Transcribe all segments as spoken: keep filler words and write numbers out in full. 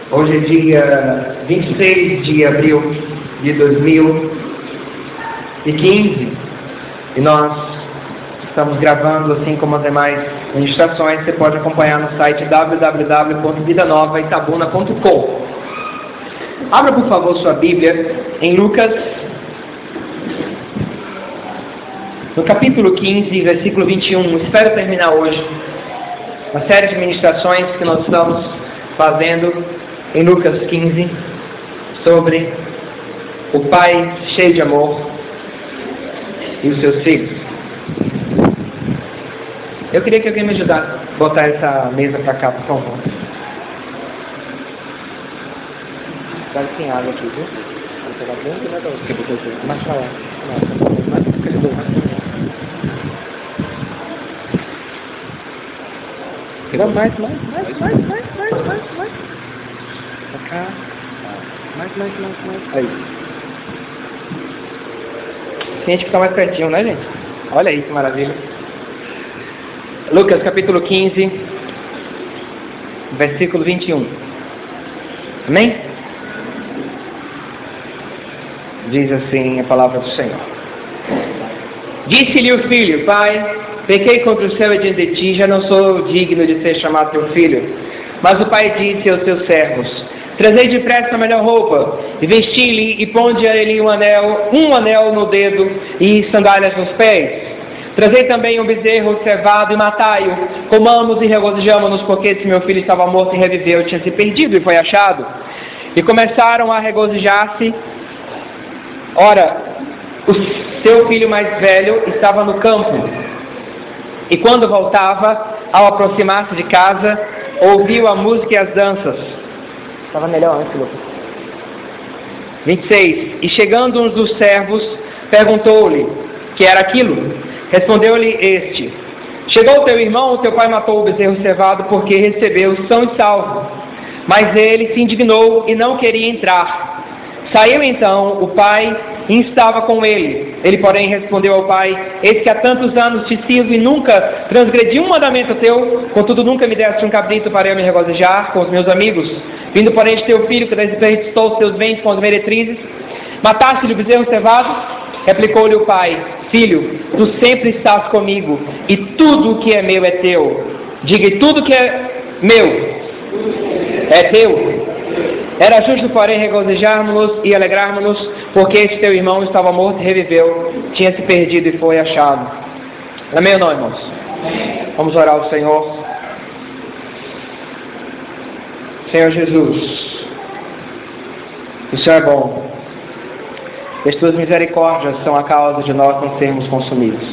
Hoje é dia vinte e seis de abril de dois mil e quinze e nós estamos gravando, assim como as demais ministrações. Você pode acompanhar no site w w w ponto vida nova itabuna ponto com. Abra, por favor, sua Bíblia em Lucas, no capítulo quinze, versículo vinte e um. Espero terminar hoje uma série de ministrações que nós estamos fazendo em Lucas quinze, sobre o Pai cheio de amor e os seus filhos. Eu queria que alguém me ajudasse a botar essa mesa para cá, por favor. Vai sem água aqui, viu? Vou pegar bem aqui na outra, que eu vou fazer. Mais para lá. Não, mais para aquele dois, mais para lá. Não, mais, mais, mais, mais, mais, mais, mais, mais. Pra cá. Mais, mais, mais, mais. Aí. Tem que ficar mais pertinho, né, gente? Olha aí que maravilha. Lucas capítulo quinze, versículo vinte e um. Amém? Diz assim a palavra do Senhor. Disse-lhe o filho: Pai, pequei contra o céu e diante de ti, já não sou digno de ser chamado teu filho. Mas o pai disse aos seus servos: Trazei depressa a melhor roupa, e vesti-lhe, e ponde a ele um anel, um anel no dedo, e sandálias nos pés. Trazei também um bezerro cevado, e matai-o. Comamos e regozijamo-nos, porque esse meu filho estava morto e reviveu, tinha se perdido e foi achado. E começaram a regozijar-se. Ora, o seu filho mais velho estava no campo, e quando voltava, ao aproximar-se de casa, ouviu a música e as danças. Estava melhor antes, Lucas. vinte e seis. E chegando um dos servos, perguntou-lhe que era aquilo. Respondeu-lhe este: Chegou o teu irmão, o teu pai matou o bezerro cevado, porque recebeu são e salvo. Mas ele se indignou e não queria entrar. Saiu então o pai e estava com ele. Ele, porém, respondeu ao pai: Eis que há tantos anos te sirvo e nunca transgredi um mandamento teu, contudo nunca me deste um cabrito para eu me regozijar com os meus amigos. Vindo, porém, de teu filho, que desperdiçou os teus bens com as meretrizes, mataste-lhe o bezerro cevado? Replicou-lhe o pai: Filho, tu sempre estás comigo, e tudo o que é meu é teu. Diga: e tudo que é meu é teu. Era justo, porém, regozijarmos-nos e alegrarmos-nos, porque este teu irmão estava morto e reviveu, tinha se perdido e foi achado. Amém ou não, irmãos? Vamos orar ao Senhor. Senhor Jesus, o Senhor é bom. As tuas misericórdias são a causa de nós não sermos consumidos.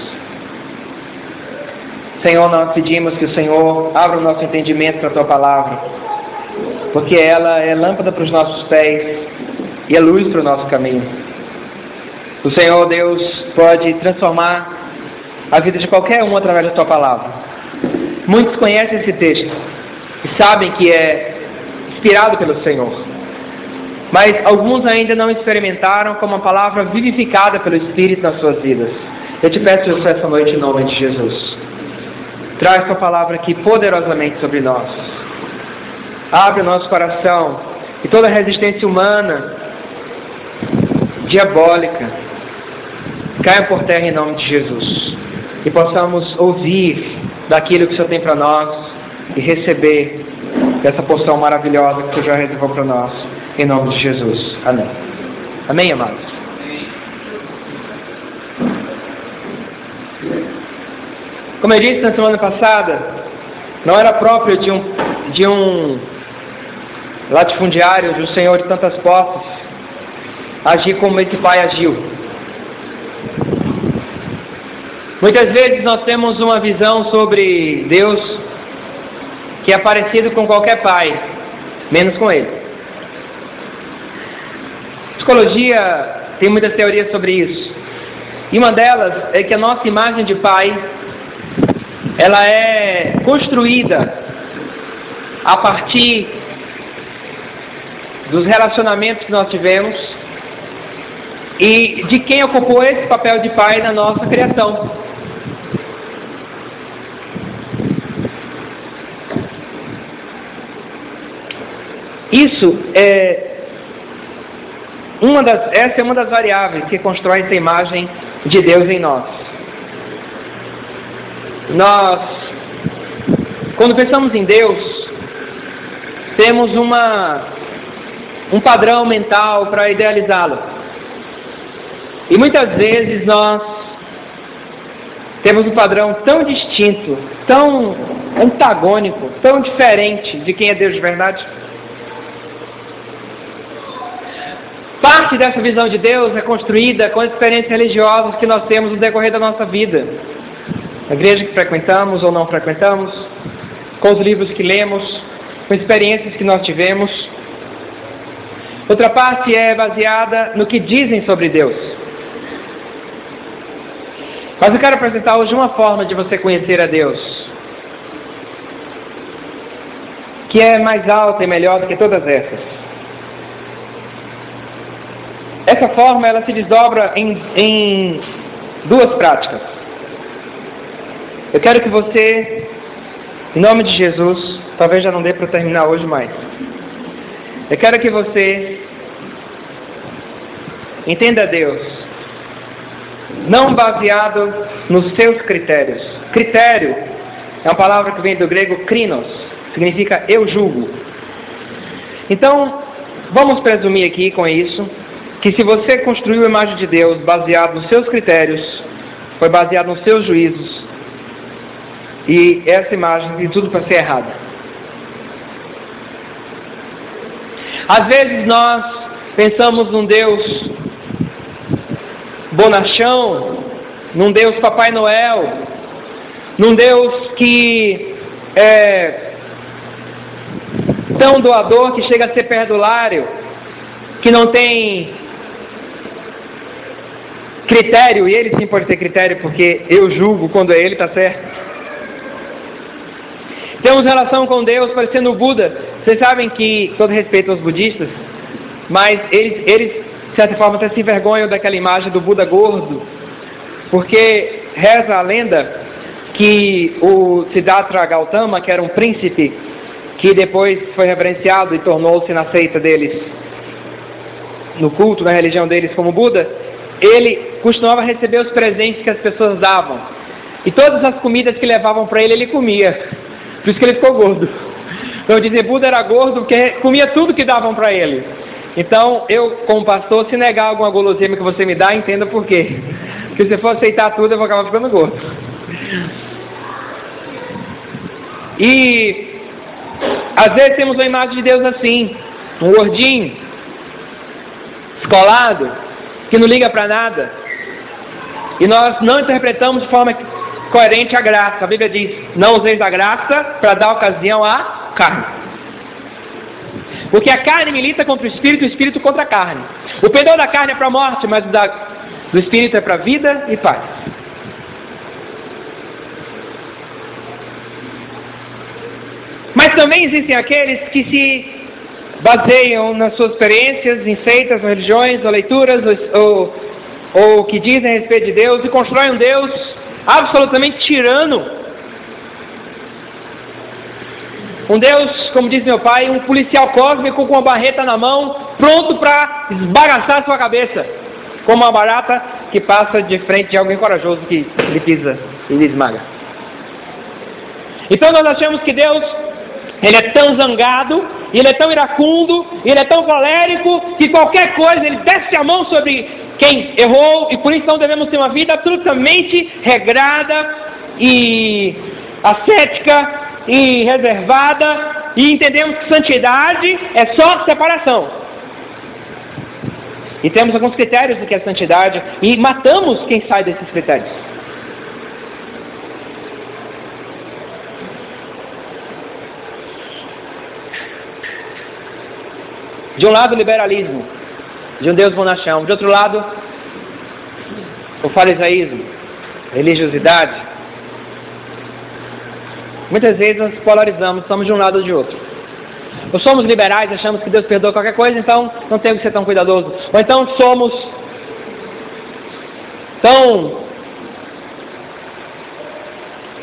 Senhor, nós pedimos que o Senhor abra o nosso entendimento para a tua palavra, porque ela é lâmpada para os nossos pés e é luz para o nosso caminho. O Senhor, Deus, pode transformar a vida de qualquer um através da tua palavra. Muitos conhecem esse texto e sabem que é inspirado pelo Senhor, mas alguns ainda não experimentaram como uma palavra vivificada pelo Espírito nas suas vidas. Eu te peço isso essa noite em nome de Jesus. Traz tua palavra aqui poderosamente sobre nós. Abre o nosso coração e toda resistência humana, diabólica, caia por terra em nome de Jesus. E possamos ouvir daquilo que o Senhor tem para nós e receber dessa porção maravilhosa que o Senhor já reservou para nós. Em nome de Jesus. Amém. Amém, amados? Como eu disse na semana passada, não era próprio de um, de um latifundiário, de um senhor de tantas posses, agir como esse pai agiu. Muitas vezes nós temos uma visão sobre Deus que é parecido com qualquer pai, menos com ele. Psicologia tem muitas teorias sobre isso. E uma delas é que a nossa imagem de pai, ela é construída a partir dos relacionamentos que nós tivemos e de quem ocupou esse papel de pai na nossa criação. Isso é uma das, essa é uma das variáveis que constrói essa imagem de Deus em nós. Nós, quando pensamos em Deus, temos uma, um padrão mental para idealizá-lo. E muitas vezes nós temos um padrão tão distinto, tão antagônico, tão diferente de quem é Deus de verdade. Parte dessa visão de Deus é construída com as experiências religiosas que nós temos no decorrer da nossa vida. A igreja que frequentamos ou não frequentamos, com os livros que lemos, com experiências que nós tivemos. Outra parte é baseada no que dizem sobre Deus. Mas eu quero apresentar hoje uma forma de você conhecer a Deus, que é mais alta e melhor do que todas essas. Essa forma, ela se desdobra em, em duas práticas. Eu quero que você, em nome de Jesus, talvez já não dê para terminar hoje mais. Eu quero que você entenda Deus, não baseado nos seus critérios. Critério é uma palavra que vem do grego krinos, significa eu julgo. Então, vamos presumir aqui com isso, que se você construiu a imagem de Deus baseado nos seus critérios, foi baseado nos seus juízos, e essa imagem tem tudo para ser errada. Às vezes nós pensamos num Deus bonachão, num Deus Papai Noel, num Deus que é tão doador que chega a ser perdulário, que não tem critério, e ele sim pode ter critério, porque eu julgo quando ele está certo. Temos relação com Deus parecendo o Buda. Vocês sabem que, todo respeito aos budistas, mas eles, eles de certa forma até se envergonham daquela imagem do Buda gordo, porque reza a lenda que o Siddhartha Gautama, que era um príncipe que depois foi reverenciado e tornou-se na seita deles, no culto, na religião deles como Buda, ele costumava receber os presentes que as pessoas davam, e todas as comidas que levavam para ele, ele comia. Por isso que ele ficou gordo. Então dizer, Buda era gordo porque comia tudo que davam para ele. Então eu, como pastor, se negar alguma guloseima que você me dá, entenda por quê. Porque se você for aceitar tudo, eu vou acabar ficando gordo. E às vezes temos uma imagem de Deus assim, um gordinho, descolado, que não liga para nada, e nós não interpretamos de forma coerente a graça. A Bíblia diz, não useis a graça para dar ocasião à carne, porque a carne milita contra o Espírito e o Espírito contra a carne. O pendor da carne é para a morte, mas o da, do Espírito é para a vida e paz. Mas também existem aqueles que se baseiam nas suas experiências, em seitas, religiões, ou leituras, ou, ou que dizem a respeito de Deus, e constroem um Deus absolutamente tirano. Um Deus, como diz meu pai, um policial cósmico com uma barreta na mão, pronto para esbagaçar a sua cabeça, como uma barata que passa de frente de alguém corajoso que lhe pisa e lhe esmaga. Então nós achamos que Deus, ele é tão zangado, ele é tão iracundo, ele é tão colérico, que qualquer coisa ele desce a mão sobre quem errou, e por isso não devemos ter uma vida absolutamente regrada e ascética e reservada, e entendemos que santidade é só separação. E temos alguns critérios do que é santidade, e matamos quem sai desses critérios. De um lado, o liberalismo, de um Deus bonachão. De outro lado, o farisaísmo, religiosidade. Muitas vezes nós polarizamos, somos de um lado ou de outro. Ou somos liberais, achamos que Deus perdoa qualquer coisa, então não temos que ser tão cuidadosos. Ou então somos tão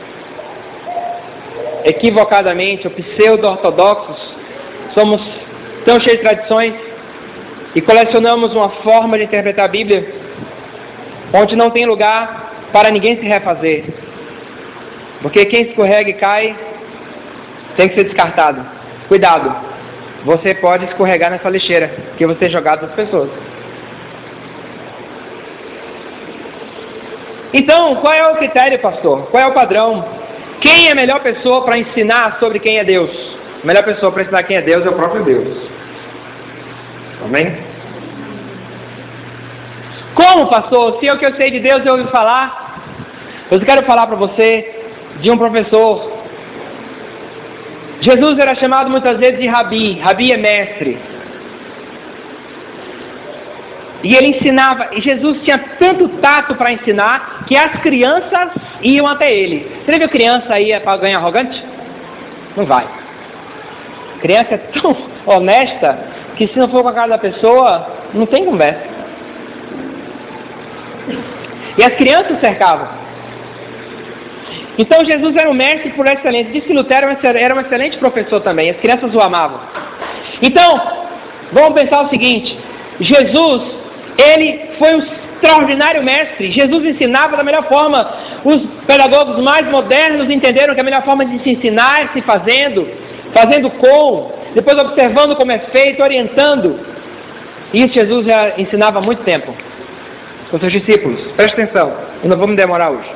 equivocadamente, ou pseudo-ortodoxos, somos tão cheios de tradições, e colecionamos uma forma de interpretar a Bíblia onde não tem lugar para ninguém se refazer. Porque quem escorrega e cai tem que ser descartado. Cuidado, você pode escorregar nessa lixeira que você é jogado das pessoas. Então, qual é o critério, pastor? Qual é o padrão? Quem é a melhor pessoa para ensinar sobre quem é Deus? A melhor pessoa para ensinar quem é Deus é o próprio Deus. Amém? Como, pastor? Se é o que eu sei de Deus eu ouvi falar, eu quero falar para você de um professor. Jesus era chamado muitas vezes de Rabi. Rabi é mestre. E ele ensinava, e Jesus tinha tanto tato para ensinar, que as crianças iam até ele. Você viu criança aí para ganhar arrogante? Não vai. Criança é tão honesta, que se não for com a cara da pessoa, não tem conversa. E as crianças cercavam. Então Jesus era um mestre por excelência. Diz que Lutero era um excelente professor também. As crianças o amavam. Então, vamos pensar o seguinte. Jesus, ele foi um extraordinário mestre. Jesus ensinava da melhor forma. Os pedagogos mais modernos entenderam que a melhor forma de se ensinar é se fazendo, fazendo com, depois observando como é feito, orientando. E isso Jesus já ensinava há muito tempo com seus discípulos. Presta atenção, eu não vou me demorar hoje.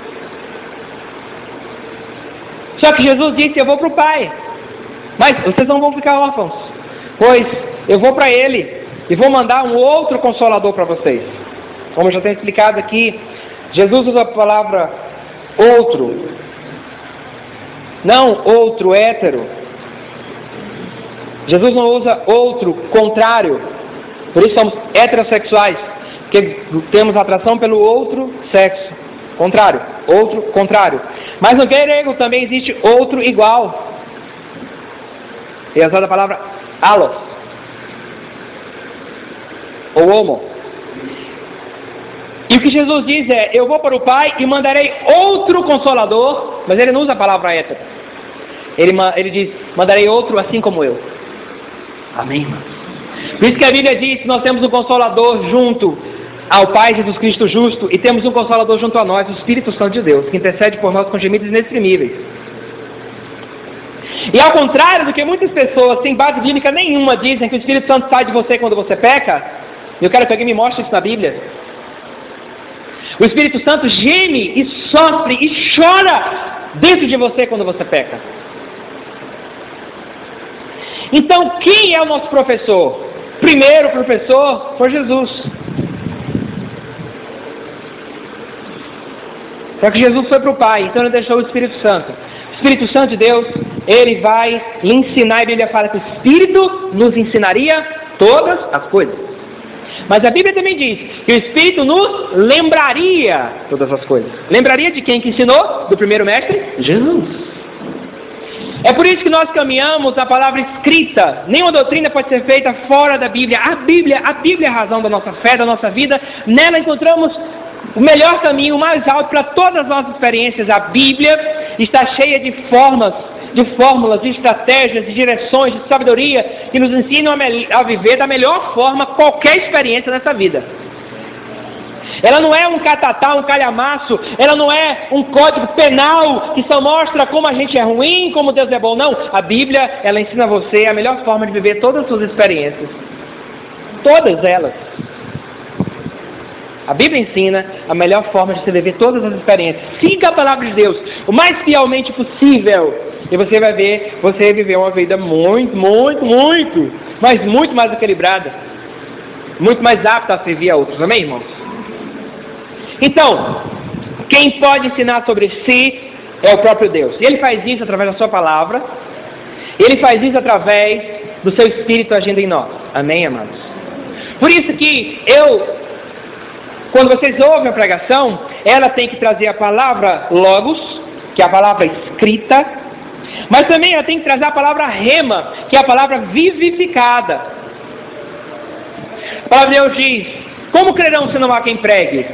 Só que Jesus disse, eu vou para o Pai, mas vocês não vão ficar órfãos, pois eu vou para Ele e vou mandar um outro Consolador para vocês. Como eu já tenho explicado aqui, Jesus usa a palavra outro, não outro hétero. Jesus não usa outro contrário, por isso somos heterossexuais, porque temos atração pelo outro sexo, contrário, outro contrário. Mas no grego também existe outro igual. E é usada a palavra allos, ou homo. E o que Jesus diz é, eu vou para o Pai e mandarei outro Consolador, mas ele não usa a palavra hétero. Ele, ele diz, mandarei outro assim como eu. Amém, irmãos? Por isso que a Bíblia diz que nós temos um Consolador junto ao Pai Jesus Cristo justo, e temos um Consolador junto a nós, o Espírito Santo de Deus, que intercede por nós com gemidos inexprimíveis. E ao contrário do que muitas pessoas sem base bíblica nenhuma dizem que o Espírito Santo sai de você quando você peca, eu quero que alguém me mostre isso na Bíblia. O Espírito Santo geme e sofre e chora dentro de você quando você peca. Então, quem é o nosso professor? Primeiro professor foi Jesus. Só que Jesus foi para o Pai, então ele deixou o Espírito Santo. O Espírito Santo de Deus, ele vai lhe ensinar, e a Bíblia fala que o Espírito nos ensinaria todas as coisas. Mas a Bíblia também diz que o Espírito nos lembraria todas as coisas. Lembraria de quem que ensinou? Do primeiro mestre? Jesus. É por isso que nós caminhamos a palavra escrita. Nenhuma doutrina pode ser feita fora da Bíblia. A Bíblia, a Bíblia é a razão da nossa fé, da nossa vida. Nela encontramos o melhor caminho, o mais alto para todas as nossas experiências. A Bíblia está cheia de formas, de fórmulas, de estratégias, de direções, de sabedoria, que nos ensinam a, a viver da melhor forma qualquer experiência nessa vida. Ela não é um catatá, um calhamaço, ela não é um código penal que só mostra como a gente é ruim, como Deus é bom, não. A Bíblia, ela ensina a você a melhor forma de viver todas as suas experiências. Todas elas. A Bíblia ensina a melhor forma de você viver todas as experiências. Siga a palavra de Deus o mais fielmente possível. E você vai ver, você viver uma vida muito, muito, muito, mas muito mais equilibrada. Muito mais apta a servir a outros. Amém, irmãos? Então, quem pode ensinar sobre si é o próprio Deus. E Ele faz isso através da sua palavra. Ele faz isso através do seu Espírito agindo em nós. Amém, amados? Por isso que eu... Quando vocês ouvem a pregação, ela tem que trazer a palavra logos, que é a palavra escrita, mas também ela tem que trazer a palavra rema, que é a palavra vivificada. A palavra de Deus diz, como crerão se não há quem pregue?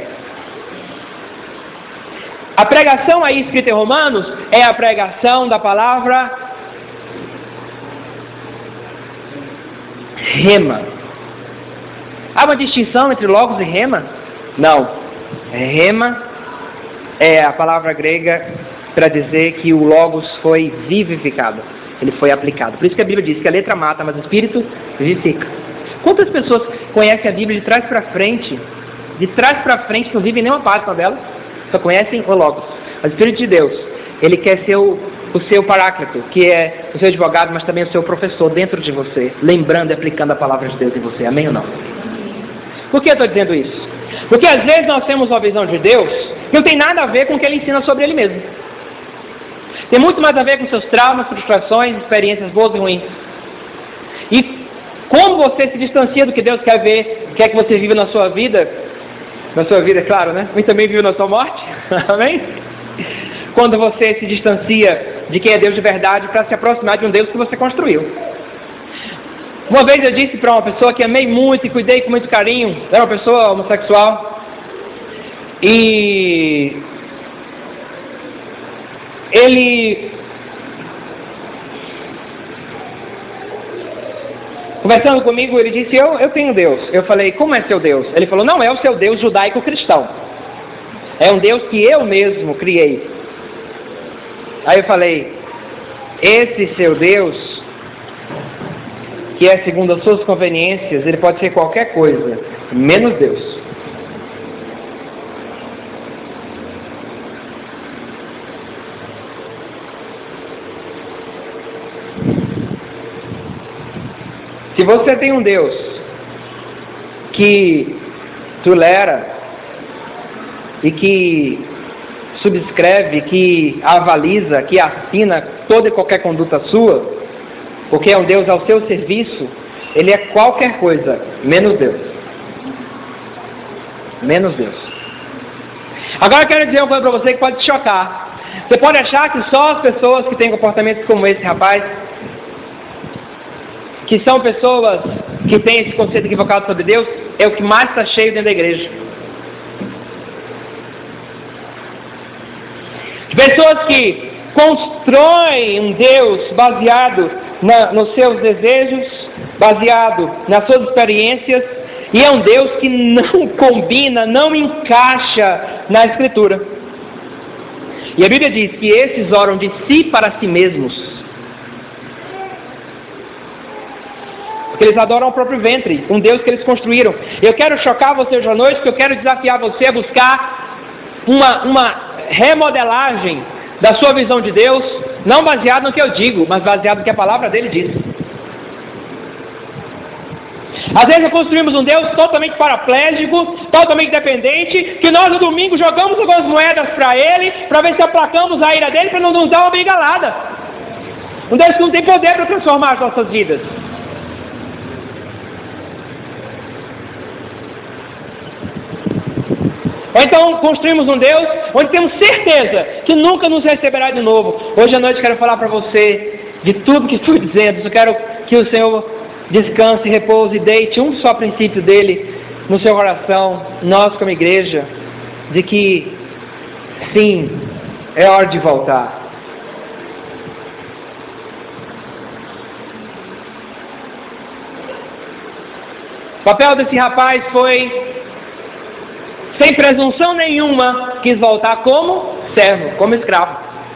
A pregação aí escrita em Romanos é a pregação da palavra Rema. Há uma distinção entre logos e rema? Não. Rema é a palavra grega para dizer que o logos foi vivificado. Ele foi aplicado. Por isso que a Bíblia diz que a letra mata, mas o Espírito vivifica. Quantas pessoas conhecem a Bíblia de trás para frente? De trás para frente, não vivem nenhuma página dela, só conhecem o logos. Mas o Espírito de Deus, Ele quer ser o, o seu paráclito, que é o seu advogado, mas também o seu professor dentro de você, lembrando e aplicando a palavra de Deus em você. Amém ou não? Por que eu estou dizendo isso? Porque às vezes nós temos uma visão de Deus que não tem nada a ver com o que Ele ensina sobre Ele mesmo. Tem muito mais a ver com seus traumas, frustrações, experiências boas e ruins. E como você se distancia do que Deus quer ver, quer que você viva na sua vida, na sua vida, é claro, né? E também vive na sua morte. Amém? Quando você se distancia de quem é Deus de verdade para se aproximar de um Deus que você construiu. Uma vez eu disse para uma pessoa que amei muito e cuidei com muito carinho, era uma pessoa homossexual, e ele, conversando comigo, ele disse, eu, eu tenho Deus. Eu falei, como é seu Deus? Ele falou, não é o seu Deus judaico-cristão. É um Deus que eu mesmo criei. Aí eu falei, esse seu Deus, que é segundo as suas conveniências, ele pode ser qualquer coisa, menos Deus. Se você tem um Deus que tolera e que subscreve, que avaliza, que assina toda e qualquer conduta sua, porque é um Deus ao seu serviço, ele é qualquer coisa, menos Deus. Menos Deus. Agora eu quero dizer uma coisa para você que pode te chocar. Você pode achar que só as pessoas que têm comportamentos como esse rapaz, que são pessoas que têm esse conceito equivocado sobre Deus, é o que mais está cheio dentro da igreja. De pessoas que constroem um Deus baseado na, nos seus desejos, baseado nas suas experiências, e é um Deus que não combina, não encaixa na Escritura. E a Bíblia diz que esses oram de si para si mesmos. Porque eles adoram o próprio ventre, um Deus que eles construíram. Eu quero chocar você hoje à noite, porque eu quero desafiar você a buscar uma, uma remodelagem da sua visão de Deus, não baseado no que eu digo, mas baseado no que a palavra dele diz. Às vezes construímos um Deus totalmente paraplégico, totalmente dependente, que nós no domingo jogamos algumas moedas para ele, para ver se aplacamos a ira dele, para não nos dar uma bengalada. Um Deus que não tem poder para transformar as nossas vidas. Ou então construímos um Deus onde temos certeza que nunca nos receberá de novo. Hoje à noite quero falar para você de tudo que estou dizendo. Eu quero que o Senhor descanse, repouse e deite um só princípio dele no seu coração, nós como igreja, de que sim, é hora de voltar. O papel desse rapaz foi, sem presunção nenhuma, quis voltar como servo, como escravo.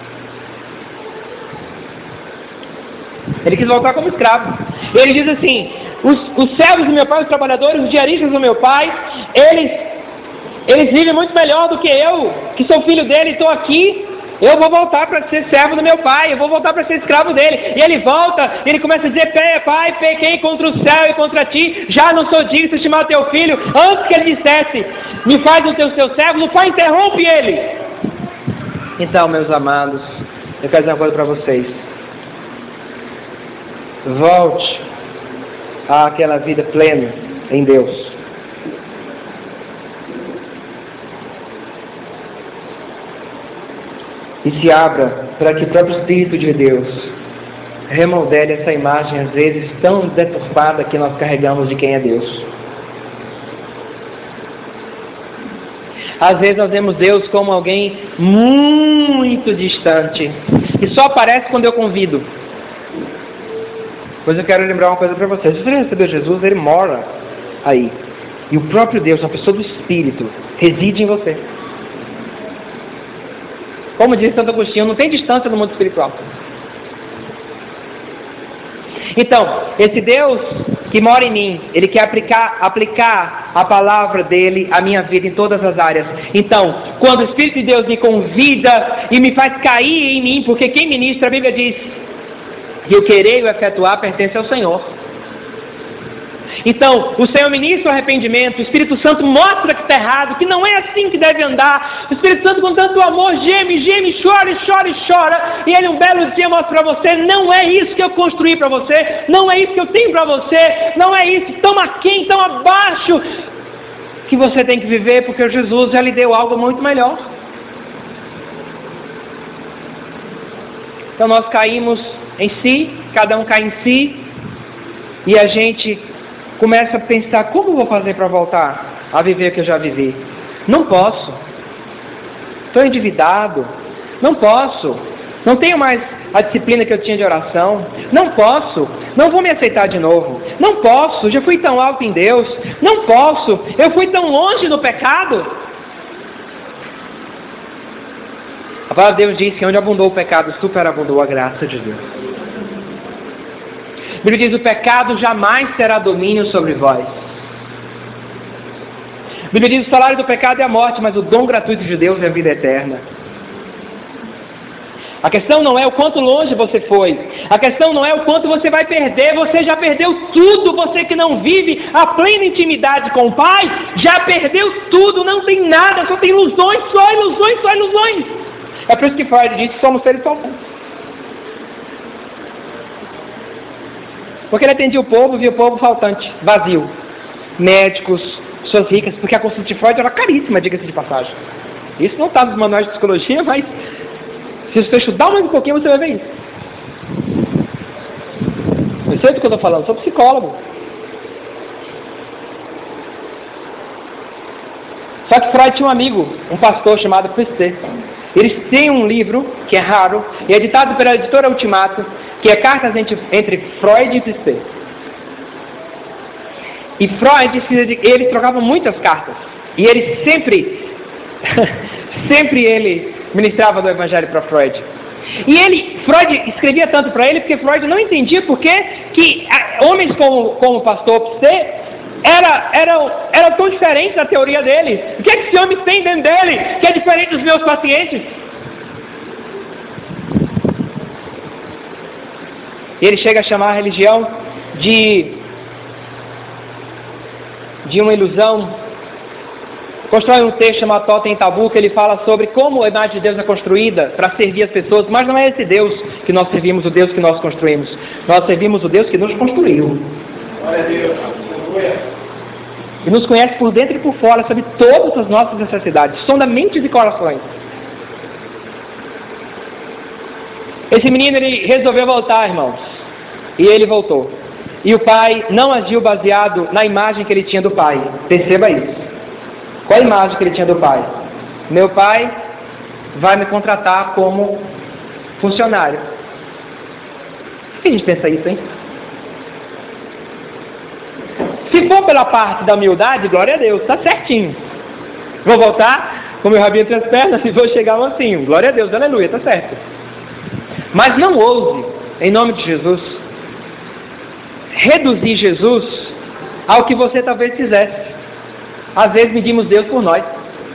Ele quis voltar como escravo. Ele diz assim, os, os servos do meu pai, os trabalhadores, os diaristas do meu pai, eles, eles vivem muito melhor do que eu, que sou filho dele e estou aqui. Eu vou voltar para ser servo do meu pai, eu vou voltar para ser escravo dele. E ele volta, e ele começa a dizer, pai, pequei contra o céu e contra ti, já não sou digno de estimar teu filho. Antes que ele dissesse, me faz o teu seu servo, o pai interrompe ele. Então, meus amados, eu quero dizer uma coisa para vocês. Volte àquela vida plena em Deus. E se abra para que o próprio Espírito de Deus remodele essa imagem, às vezes, tão deturpada que nós carregamos de quem é Deus. Às vezes nós vemos Deus como alguém muito distante, que só aparece quando eu convido. Pois eu quero lembrar uma coisa para vocês. Se você recebeu Jesus, Ele mora aí. E o próprio Deus, a pessoa do Espírito, reside em você. Como diz Santo Agostinho, não tem distância no mundo espiritual. Então, esse Deus que mora em mim, Ele quer aplicar, aplicar a palavra dEle à minha vida em todas as áreas. Então, quando o Espírito de Deus me convida e me faz cair em mim, porque quem ministra, a Bíblia diz que o querer e o efetuar pertence ao Senhor. Então, o Senhor ministra o arrependimento, o Espírito Santo mostra que está errado, que não é assim que deve andar. O Espírito Santo com tanto amor geme, geme, chora, chora e chora. E Ele um belo dia mostra para você, não é isso que eu construí para você, não é isso que eu tenho para você, não é isso, tão aquém, tão abaixo, que você tem que viver, porque Jesus já lhe deu algo muito melhor. Então nós caímos em si, cada um cai em si, e a gente começa a pensar, como eu vou fazer para voltar a viver o que eu já vivi? Não posso. Estou endividado. Não posso. Não tenho mais a disciplina que eu tinha de oração. Não posso. Não vou me aceitar de novo. Não posso. Já fui tão alto em Deus. Não posso. Eu fui tão longe no pecado. A palavra de Deus diz que onde abundou o pecado, superabundou a graça de Deus. A Bíblia diz, o pecado jamais terá domínio sobre vós. A Bíblia diz, o salário do pecado é a morte, mas o dom gratuito de Deus é a vida eterna. A questão não é o quanto longe você foi. A questão não é o quanto você vai perder. Você já perdeu tudo. Você que não vive a plena intimidade com o Pai, já perdeu tudo. Não tem nada, só tem ilusões, só ilusões, só ilusões. É por isso que Freud diz que somos seres faltantes. Porque ele atendia o povo, via o povo faltante, vazio. Médicos, pessoas ricas, porque a consulta de Freud era caríssima, diga-se de passagem. Isso não está nos manuais de psicologia, mas se você estudar mais um pouquinho, você vai ver isso. Eu sei do que eu estou falando, sou psicólogo. Só que Freud tinha um amigo, um pastor chamado Priestley. Eles têm um livro, que é raro, e é editado pela editora Ultimato, que é Cartas entre, entre Freud e Priestley. E Freud, eles trocavam muitas cartas. E ele sempre, sempre ele ministrava do Evangelho para Freud. E ele, Freud escrevia tanto para ele, porque Freud não entendia por que que homens como, como o pastor Priestley Era, era, era tão diferente da teoria dele. O que é que esse homem tem dentro dele que é diferente dos meus pacientes? E ele chega a chamar a religião de, de uma ilusão. Constrói um texto chamado Totem Tabu, que ele fala sobre como a imagem de Deus é construída para servir as pessoas, mas não é esse Deus que nós servimos, o Deus que nós construímos. Nós servimos o Deus que nos construiu. Glória a Deus. E nos conhece por dentro e por fora, sabe todas as nossas necessidades, sonda mentes e corações. Esse menino, ele resolveu voltar, irmãos, e ele voltou. E o pai não agiu baseado na imagem que ele tinha do pai. Perceba isso. Qual a imagem que ele tinha do pai? Meu pai vai me contratar como funcionário. Por que a gente pensa isso, hein? Se for pela parte da humildade, glória a Deus, está certinho. Vou voltar com meu rabinho entre as pernas e vou chegar mansinho. Glória a Deus, aleluia, está certo. Mas não ouse, em nome de Jesus, reduzir Jesus ao que você talvez fizesse. Às vezes medimos Deus por nós.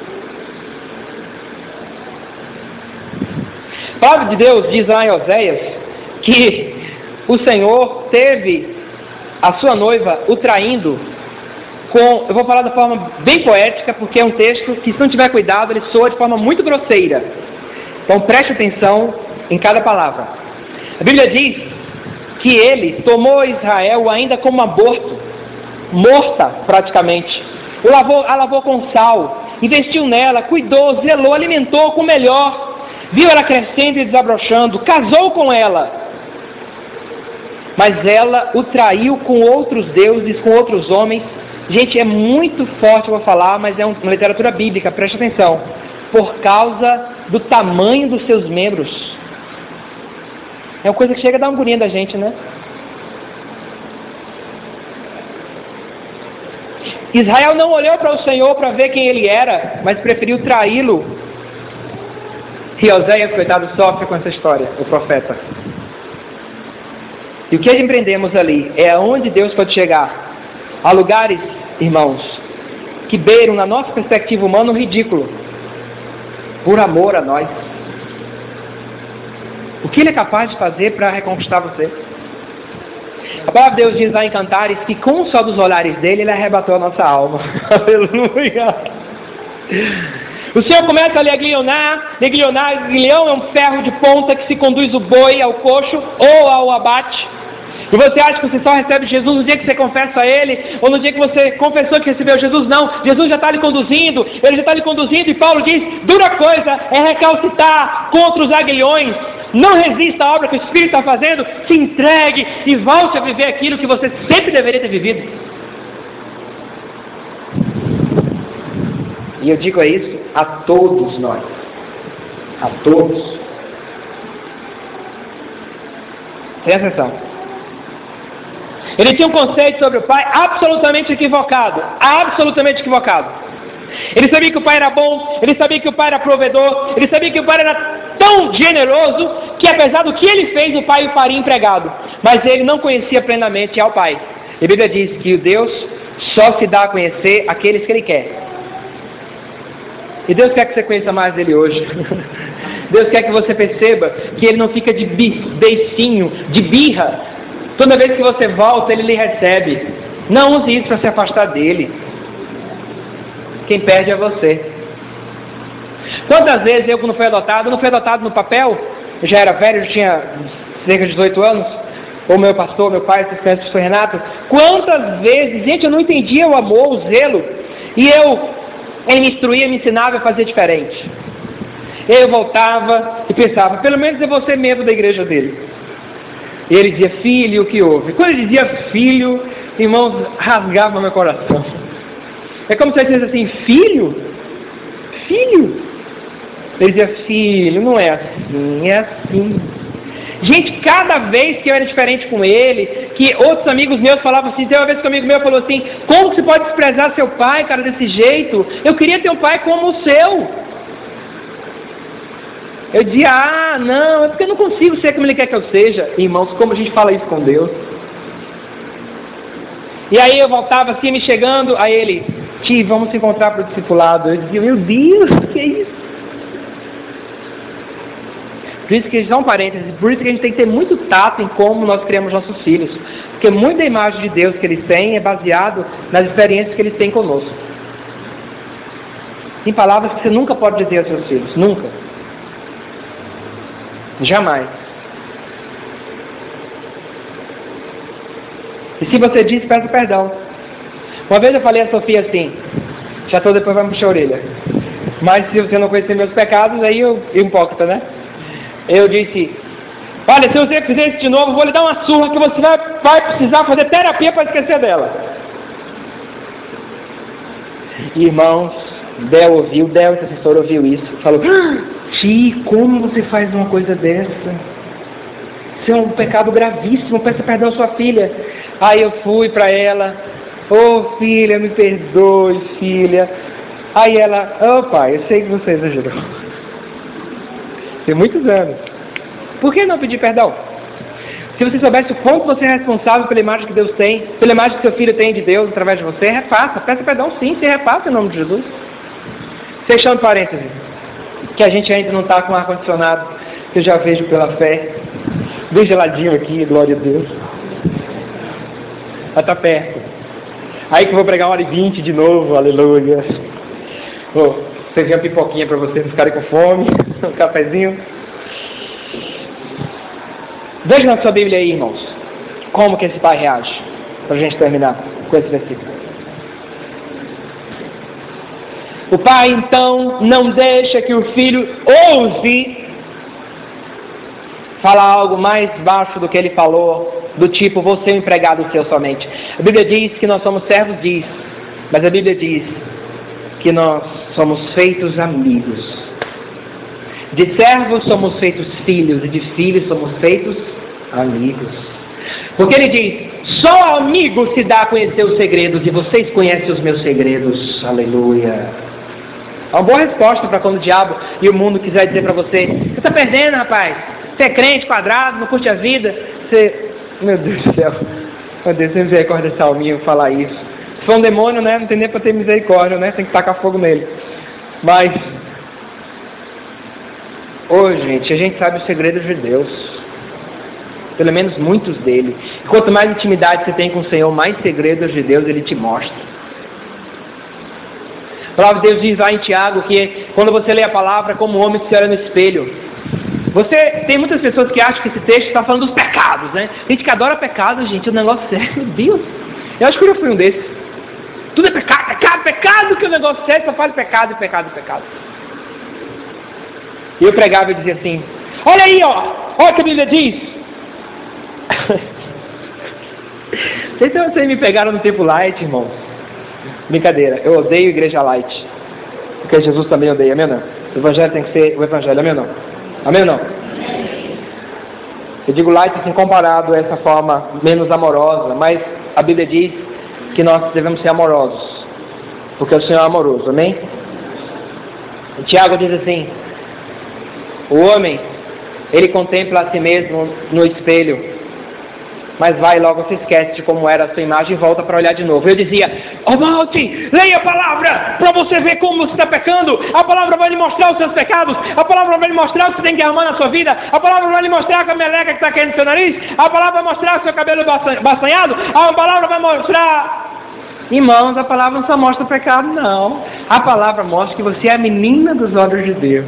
A palavra de Deus diz lá em Oséias que o Senhor teve a sua noiva o traindo com, eu vou falar da forma bem poética, porque é um texto que, se não tiver cuidado, ele soa de forma muito grosseira. Então preste atenção em cada palavra. A Bíblia diz que ele tomou Israel ainda como aborto, morta praticamente. O lavou, a lavou com sal, investiu nela, cuidou, zelou, alimentou com o melhor, viu ela crescendo e desabrochando, casou com ela. Mas ela o traiu com outros deuses, com outros homens. Gente, é muito forte eu vou falar, mas é uma literatura bíblica, preste atenção. Por causa do tamanho dos seus membros. É uma coisa que chega a dar uma agonia da gente, né? Israel não olhou para o Senhor para ver quem ele era, mas preferiu traí-lo. E Oséias, coitado, sofre com essa história, o profeta. E o que empreendemos ali é aonde Deus pode chegar. Há lugares, irmãos, que beiram, na nossa perspectiva humana, o ridículo, por amor a nós. O que Ele é capaz de fazer para reconquistar você? A palavra de Deus diz lá em Cantares que com o só dos olhares dele, Ele arrebatou a nossa alma. Aleluia! O Senhor começa a lhe aguilhonar, lhe aguilhonar, aguilhão é um ferro de ponta que se conduz o boi ao coxo ou ao abate. E você acha que você só recebe Jesus no dia que você confessa a Ele, ou no dia que você confessou que recebeu Jesus? Não, Jesus já está lhe conduzindo, Ele já está lhe conduzindo, e Paulo diz, dura coisa é recalcitar contra os aguilhões. Não resista à obra que o Espírito está fazendo, se entregue e volte a viver aquilo que você sempre deveria ter vivido. E eu digo isso a todos nós, a todos. Presta atenção. Ele tinha um conceito sobre o pai absolutamente equivocado, absolutamente equivocado. Ele sabia que o pai era bom, ele sabia que o pai era provedor, ele sabia que o pai era tão generoso que apesar do que ele fez, o pai o faria empregado. Mas ele não conhecia plenamente ao pai. E a Bíblia diz que o Deus só se dá a conhecer aqueles que Ele quer. E Deus quer que você conheça mais dele hoje. Deus quer que você perceba que Ele não fica de beicinho, de birra. Toda vez que você volta, Ele lhe recebe. Não use isso para se afastar dEle. Quem perde é você. Quantas vezes eu, quando fui adotado, não fui adotado no papel, eu já era velho, eu já tinha cerca de dezoito anos, ou meu pastor, meu pai, vocês conhecem o pastor Renato, quantas vezes, gente, eu não entendia o amor, o zelo, e eu, ele me instruía, me ensinava a fazer diferente. Eu voltava e pensava, pelo menos eu vou ser membro da igreja dele. E ele dizia, filho, o que houve? Quando ele dizia filho, irmãos, rasgava meu coração. É como se ele dissesse assim, filho? Filho? Ele dizia, filho, não é assim, é assim. Gente, cada vez que eu era diferente com ele, que outros amigos meus falavam assim, tem uma vez que um amigo meu falou assim, como que você pode desprezar seu pai, cara, desse jeito? Eu queria ter um pai como o seu. Eu dizia, ah, não, é porque eu não consigo ser como Ele quer que eu seja. Irmãos, como a gente fala isso com Deus? E aí eu voltava assim, me chegando, aí ele, Ti, vamos se encontrar para o discipulado. Eu dizia, meu Deus, que é isso? Por isso que, só um parênteses, por isso que a gente tem que ter muito tato em como nós criamos nossos filhos. Porque muita imagem de Deus que eles têm é baseado nas experiências que eles têm conosco. Tem palavras que você nunca pode dizer aos seus filhos, nunca. Jamais. E se você diz, peça perdão. Uma vez eu falei a Sofia assim, já estou depois vai me puxar a orelha, mas se você não conhecer meus pecados, aí eu, eu hipócrita, né? Eu disse, olha, se você fizer isso de novo, eu vou lhe dar uma surra que você vai, vai precisar fazer terapia para esquecer dela. Irmãos, Del ouviu, Del, esse assessor ouviu isso, falou, Ti, como você faz uma coisa dessa? Isso é um pecado gravíssimo, peça perdão à sua filha. Aí eu fui para ela, ô oh, filha, me perdoe, filha. Aí ela, ô oh, pai, eu sei que você exagerou. Tem muitos anos. Por que não pedir perdão? Se você soubesse o quanto você é responsável pela imagem que Deus tem, pela imagem que seu filho tem de Deus através de você, refaça, peça perdão sim, se refaça em nome de Jesus. Fechando parênteses, que a gente ainda não está com ar-condicionado, que eu já vejo pela fé, bem geladinho aqui, glória a Deus. Mas está perto. Aí que eu vou pregar uma hora e vinte de novo, aleluia. Oh, você vê uma pipoquinha para vocês não ficarem com fome, um cafezinho. Veja na sua Bíblia aí, irmãos, como que esse pai reage, para a gente terminar com esse versículo. O pai, então, não deixa que o filho ouse falar algo mais baixo do que ele falou, do tipo, vou ser um empregado seu somente. A Bíblia diz que nós somos servos disso, mas a Bíblia diz que nós somos feitos amigos. De servos somos feitos filhos, e de filhos somos feitos amigos. Porque ele diz, Só amigo se dá a conhecer os segredos, e vocês conhecem os meus segredos. Aleluia. É uma boa resposta para quando o diabo e o mundo quiser dizer para você: você está perdendo, rapaz. Você é crente, quadrado, não curte a vida. Você... Meu Deus do céu. Meu Deus, sem misericórdia desse alminho falar isso. Se for um demônio, né? Não tem nem para ter misericórdia, né? Tem que tacar fogo nele. Mas... hoje, gente, a gente sabe os segredos de Deus. Pelo menos muitos dele. Quanto mais intimidade você tem com o Senhor, mais segredos de Deus Ele te mostra. A palavra de Deus diz lá em Tiago que quando você lê a palavra, como o homem se olha no espelho. Você, tem muitas pessoas que acham que esse texto está falando dos pecados, né? Gente que adora pecado, gente, o negócio sério, meu Deus. Eu acho que eu já fui um desses. Tudo é pecado, pecado, pecado, que o negócio sério só fala pecado, pecado, pecado. E eu pregava e dizia assim: olha aí, ó, olha o que a Bíblia diz. Não sei se vocês me pegaram no tempo light, irmãos. Brincadeira, eu odeio igreja light, porque Jesus também odeia, amém ou não? O evangelho tem que ser o evangelho, amém ou não? Amém ou não? Eu digo light assim comparado a essa forma menos amorosa, mas a Bíblia diz que nós devemos ser amorosos, porque o Senhor é amoroso, amém? E Tiago diz assim: o homem, ele contempla a si mesmo no espelho, mas vai e logo se esquece de como era a sua imagem e volta para olhar de novo. Eu dizia: oh Malte, leia a palavra para você ver como você está pecando. A palavra vai lhe mostrar os seus pecados. A palavra vai lhe mostrar o que você tem que arrumar na sua vida. A palavra vai lhe mostrar a meleca que está caindo no seu nariz. A palavra vai mostrar o seu cabelo bastanhado. A palavra vai mostrar... Irmãos, a palavra não só mostra o pecado, não. A palavra mostra que você é a menina dos olhos de Deus.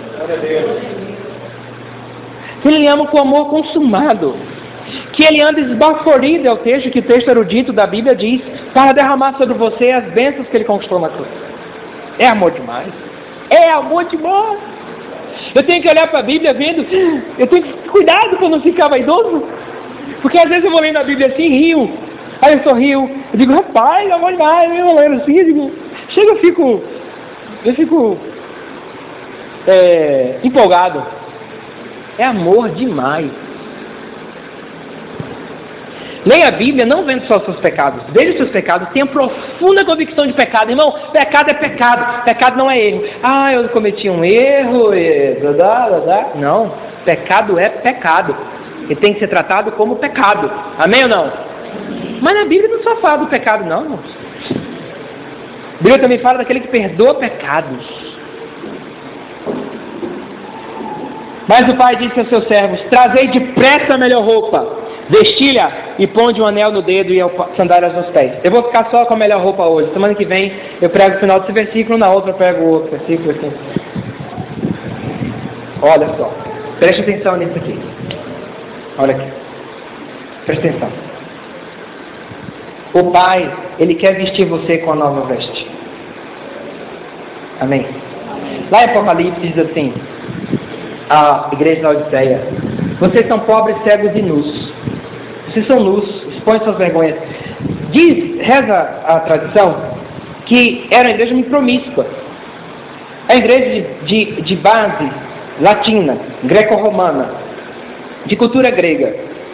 Que Ele ama com amor consumado. Que Ele anda esbaforido, é o texto que o texto erudito da Bíblia diz, para derramar sobre você as bênçãos que Ele conquistou na cruz. É amor demais. É amor demais. Eu tenho que olhar para a Bíblia vendo, eu tenho que ter cuidado para não ficar vaidoso. Porque às vezes eu vou lendo a Bíblia assim e rio. Aí eu sorrio, eu digo: rapaz, é amor demais, eu vou lendo assim, eu digo, chega, eu fico, eu fico é, empolgado. É amor demais. Leia a Bíblia não vendo só os seus pecados. Veja os seus pecados. Tenha profunda convicção de pecado. Irmão, pecado é pecado. Pecado não é erro. Ah, eu cometi um erro. E... Não. Pecado é pecado. E tem que ser tratado como pecado. Amém ou não? Mas na Bíblia não só fala do pecado, não, irmãos. A Bíblia também fala daquele que perdoa pecados. Mas o Pai disse aos seus servos: trazei depressa a melhor roupa, vestilha e ponde um anel no dedo e sandálias nos pés. Eu vou ficar só com a melhor roupa hoje. Semana que vem eu prego o final desse versículo, na outra eu prego o outro versículo assim. Olha só, preste atenção nisso aqui. Olha aqui, preste atenção. O Pai, Ele quer vestir você com a nova veste. Amém? Lá em Apocalipse diz assim: a igreja da Odisseia: vocês são pobres, cegos e nus. Vocês são nus, expõem suas vergonhas. Diz, reza a tradição, que era uma igreja muito promíscua. A igreja de, de, de base latina, greco-romana, de cultura grega.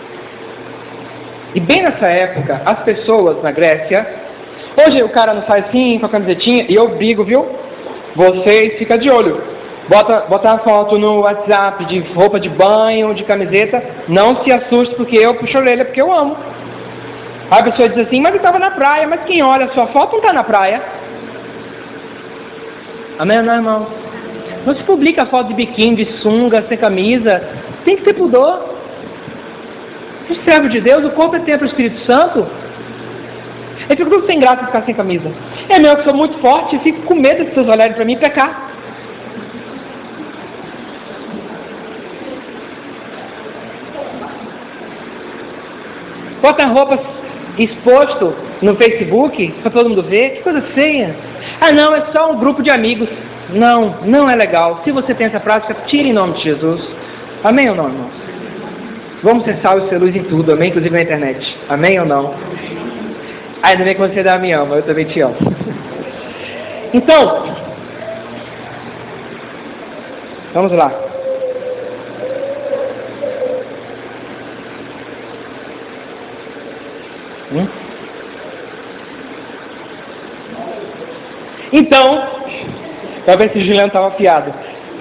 E bem nessa época, as pessoas na Grécia... Hoje o cara não sai assim, com a camisetinha, e eu brigo, viu? Vocês ficam de olho. Bota, bota uma foto no WhatsApp de roupa de banho, de camiseta. Não se assuste, porque eu puxo a orelha, porque eu amo. Aí a pessoa diz assim: mas eu estava na praia. Mas quem olha a sua foto não está na praia. Amém, não, irmão? Não se publica foto de biquíni, de sunga, sem camisa. Tem que ter pudor. Você é servo de Deus, o corpo é templo do Espírito Santo. Eu fico tudo sem graça de ficar sem camisa. É meu que sou muito forte e fico com medo de vocês olharem para mim e pecar. Bota roupas exposto no Facebook para todo mundo ver. Que coisa feia. Ah não, é só um grupo de amigos. Não, não é legal. Se você tem essa prática, tire em nome de Jesus. Amém ou não, irmãos? Vamos ser sal e ser luz em tudo, amém? Inclusive na internet. Amém ou não? Ah, ainda bem que você me ama, eu também te amo. Então, vamos lá. Então, para ver se o Juliano estava afiado.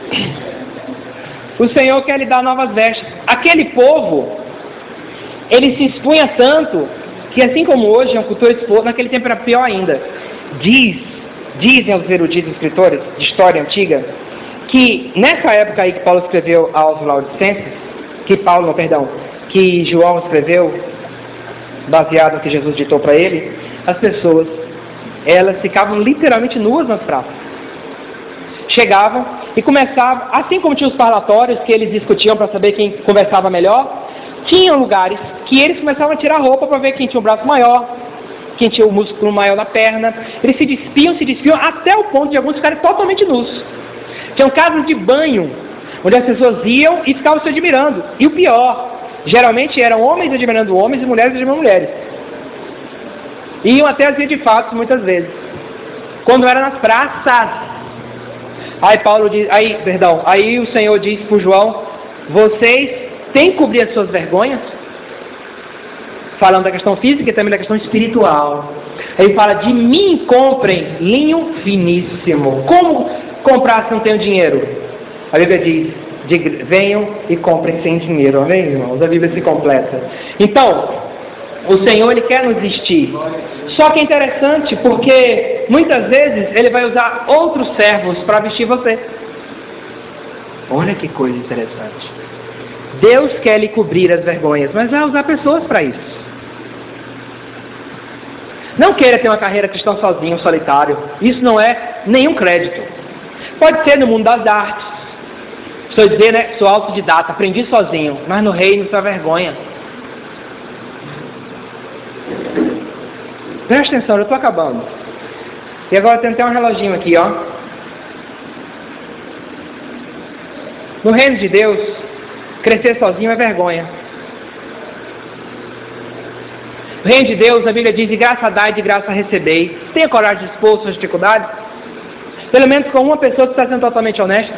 O Senhor quer lhe dar novas vestes. Aquele povo, ele se expunha tanto, que assim como hoje é um cultor exposto, naquele tempo era pior ainda. Diz, dizem os eruditos escritores de história antiga, que nessa época aí que Paulo escreveu aos Laodicenses, que Paulo, não, perdão, que João escreveu, baseado no que Jesus ditou para ele, as pessoas, elas ficavam literalmente nuas nas praças. Chegavam e começavam, assim como tinha os parlatórios que eles discutiam para saber quem conversava melhor, tinham lugares que eles começavam a tirar a roupa para ver quem tinha o braço maior, quem tinha o músculo maior na perna. Eles se despiam, se despiam, até o ponto de alguns ficarem totalmente nus. Tinham casas de banho, onde as pessoas iam e ficavam se admirando. E o pior, geralmente eram homens admirando homens e mulheres admirando mulheres. Iam até as vias de fato, muitas vezes. Quando era nas praças. Aí Paulo diz, aí, perdão, aí o Senhor disse para João, vocês têm que cobrir as suas vergonhas? Falando da questão física e também da questão espiritual. Aí fala, de mim comprem linho finíssimo. Como comprar se não tenho dinheiro? A Bíblia diz, de, venham e comprem sem dinheiro. Amém, irmãos? A Bíblia se completa. Então, o Senhor, Ele quer nos vestir. Só que é interessante porque muitas vezes Ele vai usar outros servos para vestir você. Olha que coisa interessante. Deus quer lhe cobrir as vergonhas, mas vai usar pessoas para isso. Não queira ter uma carreira cristã sozinho, solitário. Isso não é nenhum crédito. Pode ser no mundo das artes. Estou dizendo, né? Sou autodidata, aprendi sozinho. Mas no reino isso é vergonha. Presta atenção, eu estou acabando. E agora tem até um reloginho aqui, ó. No reino de Deus, crescer sozinho é vergonha. No reino de Deus, a Bíblia diz, de graça dai e de graça recebei. Tenha coragem de expor suas dificuldades. Pelo menos com uma pessoa que está sendo totalmente honesta.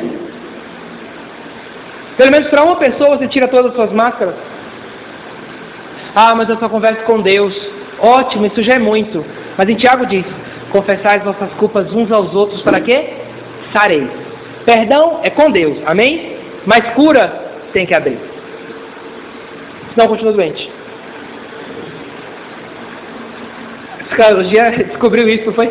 Pelo menos para uma pessoa você tira todas as suas máscaras. Ah, mas eu só converso com Deus. Ótimo, isso já é muito. Mas em Tiago diz, confessai as vossas culpas uns aos outros para quê? Sareis. Perdão é com Deus, amém? Mas cura tem que abrir. Senão continua doente. A psicologia descobriu isso, não foi?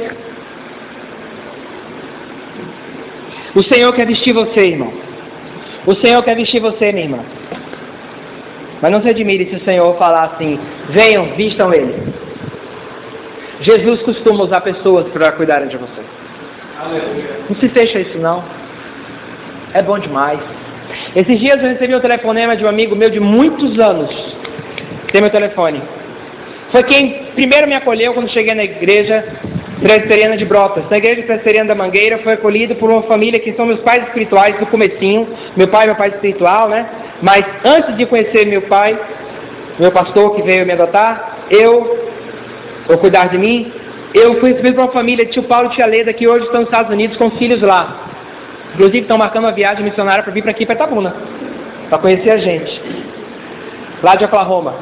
O Senhor quer vestir você, irmão. O Senhor quer vestir você, minha irmã. Mas não se admire se o Senhor falar assim, venham, vistam Ele. Jesus costuma usar pessoas para cuidarem de você. Não se fecha isso não. É bom demais. Esses dias eu recebi um telefonema de um amigo meu de muitos anos. Tem meu telefone. Foi quem primeiro me acolheu quando cheguei na igreja presbiteriana de Brotas. Na igreja presbiteriana da Mangueira, foi acolhido por uma família que são meus pais espirituais do comecinho. Meu pai é meu pai espiritual, né? Mas antes de conhecer meu pai, meu pastor que veio me adotar, eu, ou cuidar de mim, eu fui recebido por uma família de tio Paulo e tia Leda que hoje estão nos Estados Unidos com os filhos lá. Inclusive estão marcando uma viagem missionária para vir para aqui, para Itabuna, para conhecer a gente, lá de Oklahoma.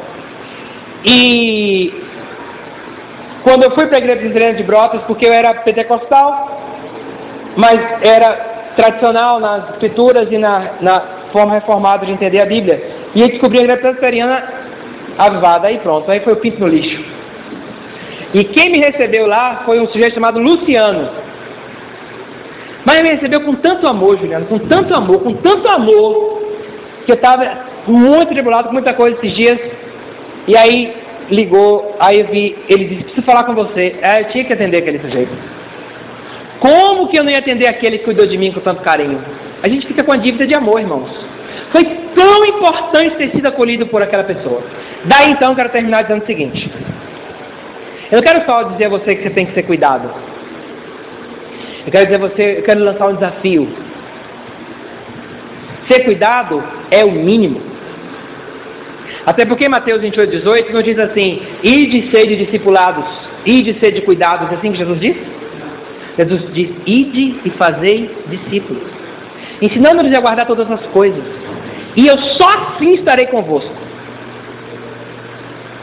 E quando eu fui para a igreja presbiteriana de Brotas, porque eu era pentecostal, mas era tradicional nas escrituras e na, na forma reformada de entender a Bíblia, e eu descobri a igreja presbiteriana avivada, aí pronto, aí foi o pinto no lixo. E quem me recebeu lá foi um sujeito chamado Luciano. Mas me recebeu com tanto amor, Juliano, com tanto amor, com tanto amor, que eu estava muito tribulado com muita coisa esses dias. E aí ligou, aí eu vi, ele disse, preciso falar com você. Aí eu tinha que atender aquele sujeito. Como que eu não ia atender aquele que cuidou de mim com tanto carinho? A gente fica com a dívida de amor, irmãos. Foi tão importante ter sido acolhido por aquela pessoa. Daí então eu quero terminar dizendo o seguinte. Eu não quero só dizer a você que você tem que ser cuidado. Eu quero dizer a você, eu quero lançar um desafio. Ser cuidado é o mínimo. Até porque Mateus vinte e oito, dezoito não diz assim, ide ser de discipulados, ide ser de cuidados, é assim que Jesus diz? Jesus diz, ide e fazei discípulos, ensinando-lhes a guardar todas as coisas, e eu só assim estarei convosco.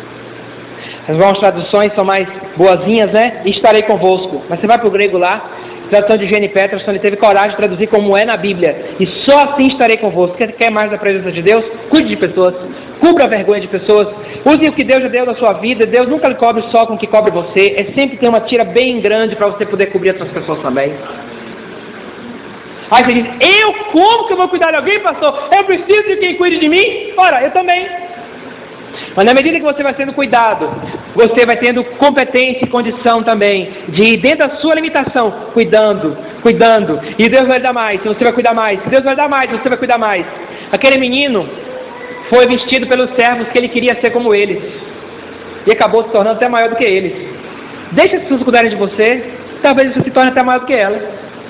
As nossas traduções são mais boazinhas, né? E estarei convosco. Mas você vai para o grego lá, tradução de Jenny Peterson, ele teve coragem de traduzir como é na Bíblia. E só assim estarei convosco. Quer, quer mais da presença de Deus? Cuide de pessoas. Cubra a vergonha de pessoas. Use o que Deus já deu na sua vida. Deus nunca lhe cobre só com o que cobre você. É sempre ter uma tira bem grande para você poder cobrir outras pessoas também. Aí você diz, eu como que eu vou cuidar de alguém, pastor? Eu preciso de quem cuide de mim? Ora, eu também. Mas na medida que você vai sendo cuidado, você vai tendo competência e condição também de ir dentro da sua limitação, cuidando, cuidando. E Deus vai dar mais, você vai cuidar mais. Deus vai dar mais, você vai cuidar mais. Aquele menino foi vestido pelos servos que ele queria ser como eles. E acabou se tornando até maior do que eles. Deixa as pessoas cuidarem de você, talvez você se torne até maior do que elas.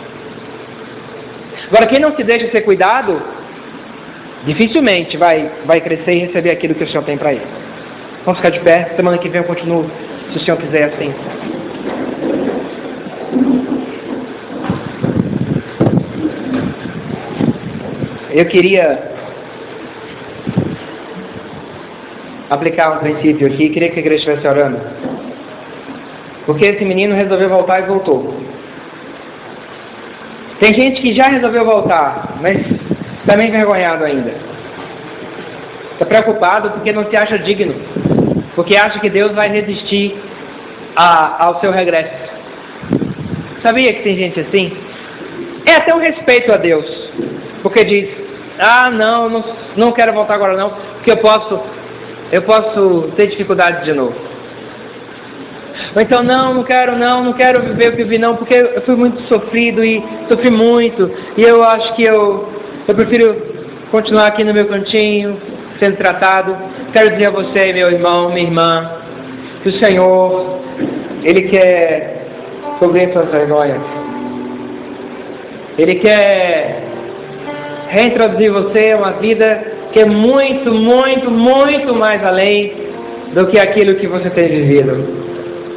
Agora, quem não se deixa ser cuidado, dificilmente vai, vai crescer e receber aquilo que o Senhor tem para ele. Vamos ficar de pé. Semana que vem eu continuo, se o Senhor quiser, assim. Eu queria aplicar um princípio aqui. Queria que a igreja estivesse orando. Porque esse menino resolveu voltar e voltou. Tem gente que já resolveu voltar, mas está meio envergonhado ainda. Está preocupado porque não se acha digno. Porque acha que Deus vai resistir a, ao seu regresso. Sabia que tem gente assim? É até um respeito a Deus. Porque diz, ah não, não, não quero voltar agora não, porque eu posso, eu posso ter dificuldade de novo. Ou então, não, não quero não, não quero viver o que eu vi não, porque eu fui muito sofrido e sofri muito, e eu acho que eu, eu prefiro continuar aqui no meu cantinho, sendo tratado. Quero dizer a você, meu irmão, minha irmã, que o Senhor, Ele quer cobrir suas vergonhas. Ele quer reintroduzir você a uma vida que é muito, muito, muito mais além do que aquilo que você tem vivido.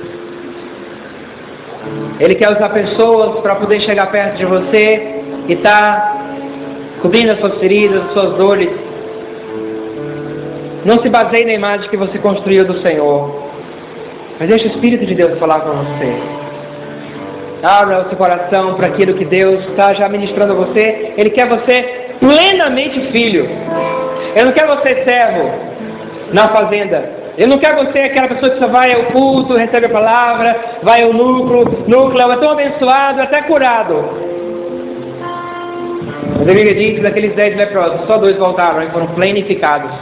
Ele quer usar pessoas para poder chegar perto de você e estar cobrindo as suas feridas, as suas dores. Não se baseie na imagem que você construiu do Senhor, mas deixe o Espírito de Deus falar com você. Abra o seu coração para aquilo que Deus está já ministrando a você. Ele quer você plenamente filho. Ele não quer você servo na fazenda. Ele não quer você aquela pessoa que só vai ao culto, recebe a palavra, vai ao núcleo, núcleo, é tão abençoado, até curado. Mas a Bíblia diz que daqueles dez leprosos, só dois voltaram e foram plenificados.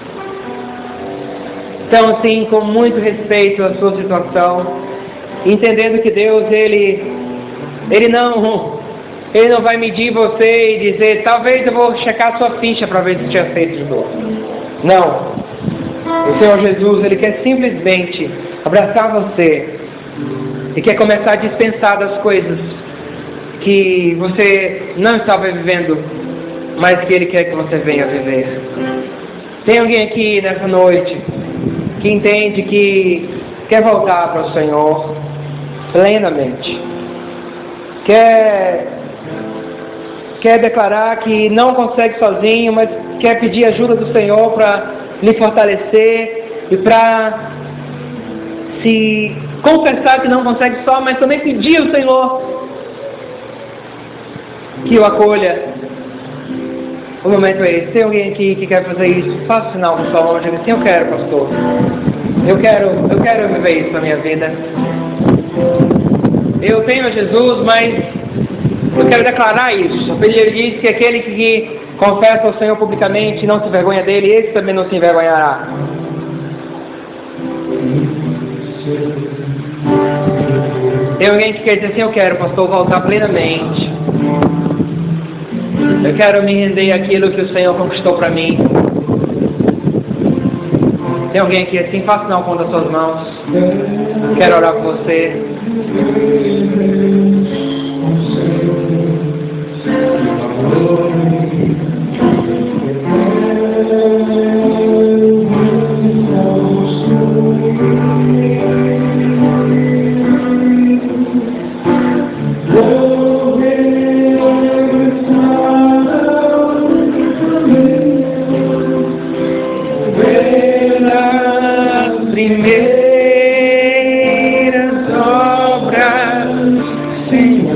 Então, assim, com muito respeito à sua situação, entendendo que Deus, Ele, Ele não, Ele não vai medir você e dizer, talvez eu vou checar a sua ficha para ver se te aceito de novo. Não. O Senhor Jesus, Ele quer simplesmente abraçar você e quer começar a dispensar das coisas que você não estava vivendo, mas que Ele quer que você venha viver. Tem alguém aqui nessa noite que entende que quer voltar para o Senhor plenamente, quer, quer declarar que não consegue sozinho, mas quer pedir ajuda do Senhor para lhe fortalecer e para se confessar que não consegue só, mas também pedir ao Senhor que o acolha. O momento é esse. Tem alguém aqui que quer fazer isso? Faça o sinal com sua mão, diga assim, eu quero, pastor. Eu quero, eu quero viver isso na minha vida. Eu tenho Jesus, mas eu quero declarar isso. A Bíblia diz que aquele que confessa ao Senhor publicamente e não se envergonha dele, esse também não se envergonhará. Tem alguém que quer dizer assim, eu quero, pastor, voltar plenamente. Eu quero me render àquilo que o Senhor conquistou para mim. Tem alguém aqui assim, faça não com as suas mãos. Quero orar por você. Primeiras obras, Senhor.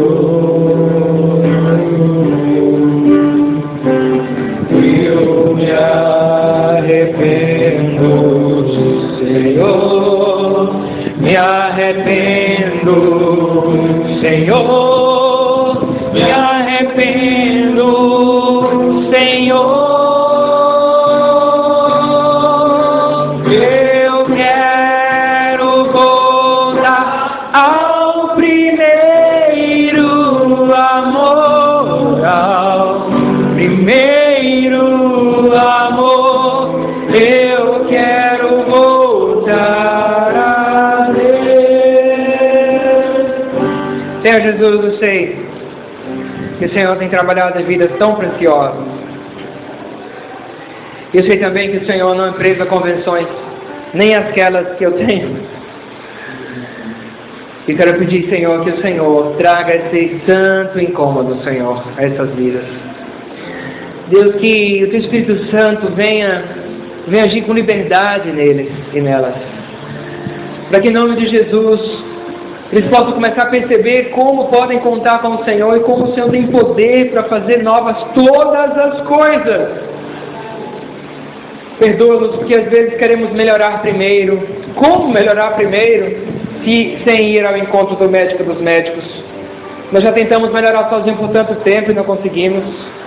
me arrependo, Senhor, me arrependo, Senhor. Eu quero voltar ao primeiro amor, ao primeiro amor. Eu quero voltar a Deus. Senhor Jesus, eu sei que o Senhor tem trabalhado em vidas tão preciosas. Eu sei também que o Senhor não empresa convenções, nem aquelas que eu tenho. E quero pedir, Senhor, que o Senhor traga esse santo incômodo, Senhor, a essas vidas. Deus, que o Teu Espírito Santo venha, venha agir com liberdade neles e nelas. Para que em nome de Jesus, eles possam começar a perceber como podem contar com o Senhor e como o Senhor tem poder para fazer novas todas as coisas. Perdoa-nos porque às vezes queremos melhorar primeiro. Como melhorar primeiro se, sem ir ao encontro do médico dos médicos? Nós já tentamos melhorar sozinhos por tanto tempo e não conseguimos.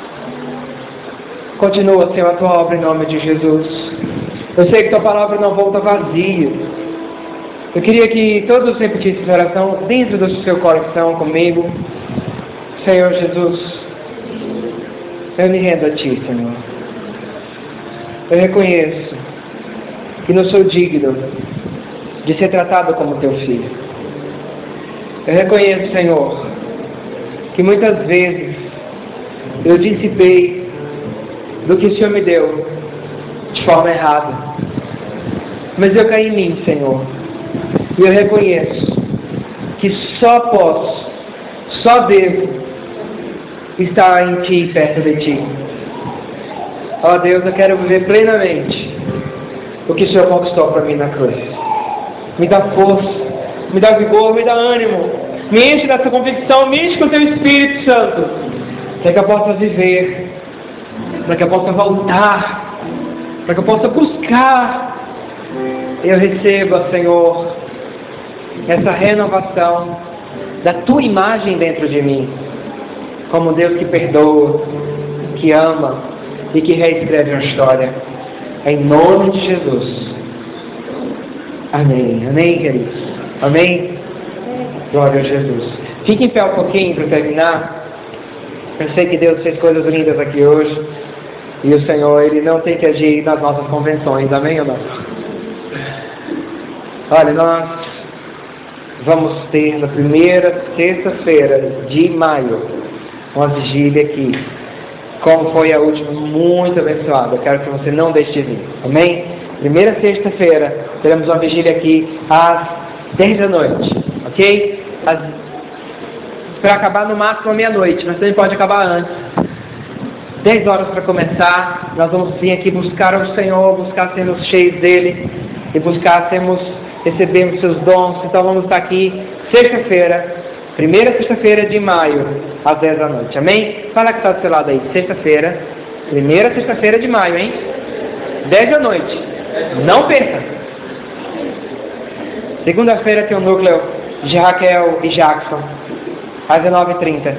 Continua, Senhor, a Tua obra em nome de Jesus. Eu sei que Tua palavra não volta vazia. Eu queria que todos repetissem essa oração dentro do seu coração comigo. Senhor Jesus, eu me rendo a Ti, Senhor. Eu reconheço que não sou digno de ser tratado como Teu filho. Eu reconheço, Senhor, que muitas vezes eu dissipei do que o Senhor me deu de forma errada. Mas eu caí em mim, Senhor. E eu reconheço que só posso, só devo estar em Ti, perto de Ti. Ó Deus, eu quero viver plenamente o que o Senhor conquistou para mim na cruz. Me dá força, me dá vigor, me dá ânimo. Me enche dessa convicção, me enche com o Teu Espírito Santo. Para que eu possa viver, para que eu possa voltar, para que eu possa buscar. Eu receba, Senhor, essa renovação da Tua imagem dentro de mim. Como Deus que perdoa, que ama e que reescreve uma história. Em nome de Jesus. Amém. Amém, queridos. Amém. Glória a Jesus. Fique em pé um pouquinho para terminar. Eu sei que Deus fez coisas lindas aqui hoje. E o Senhor, Ele não tem que agir nas nossas convenções. Amém ou não? Olha, nós vamos ter na primeira sexta-feira de maio uma vigília aqui. Como foi a última, muito abençoada. Eu quero que você não deixe de vir. Amém? Primeira sexta-feira, teremos uma vigília aqui às dez da noite. Ok? Para acabar no máximo à meia-noite, mas também pode acabar antes. dez horas para começar. Nós vamos vir aqui buscar o Senhor, buscar sermos cheios dEle e buscar sermos, recebermos seus dons. Então vamos estar aqui sexta-feira, primeira sexta-feira de maio, às dez da noite. Amém? Fala que está do seu lado aí. Sexta-feira. Primeira sexta-feira de maio, hein? dez da noite. Não perca. Segunda-feira tem o núcleo de Raquel e Jackson. Às dezenove e trinta.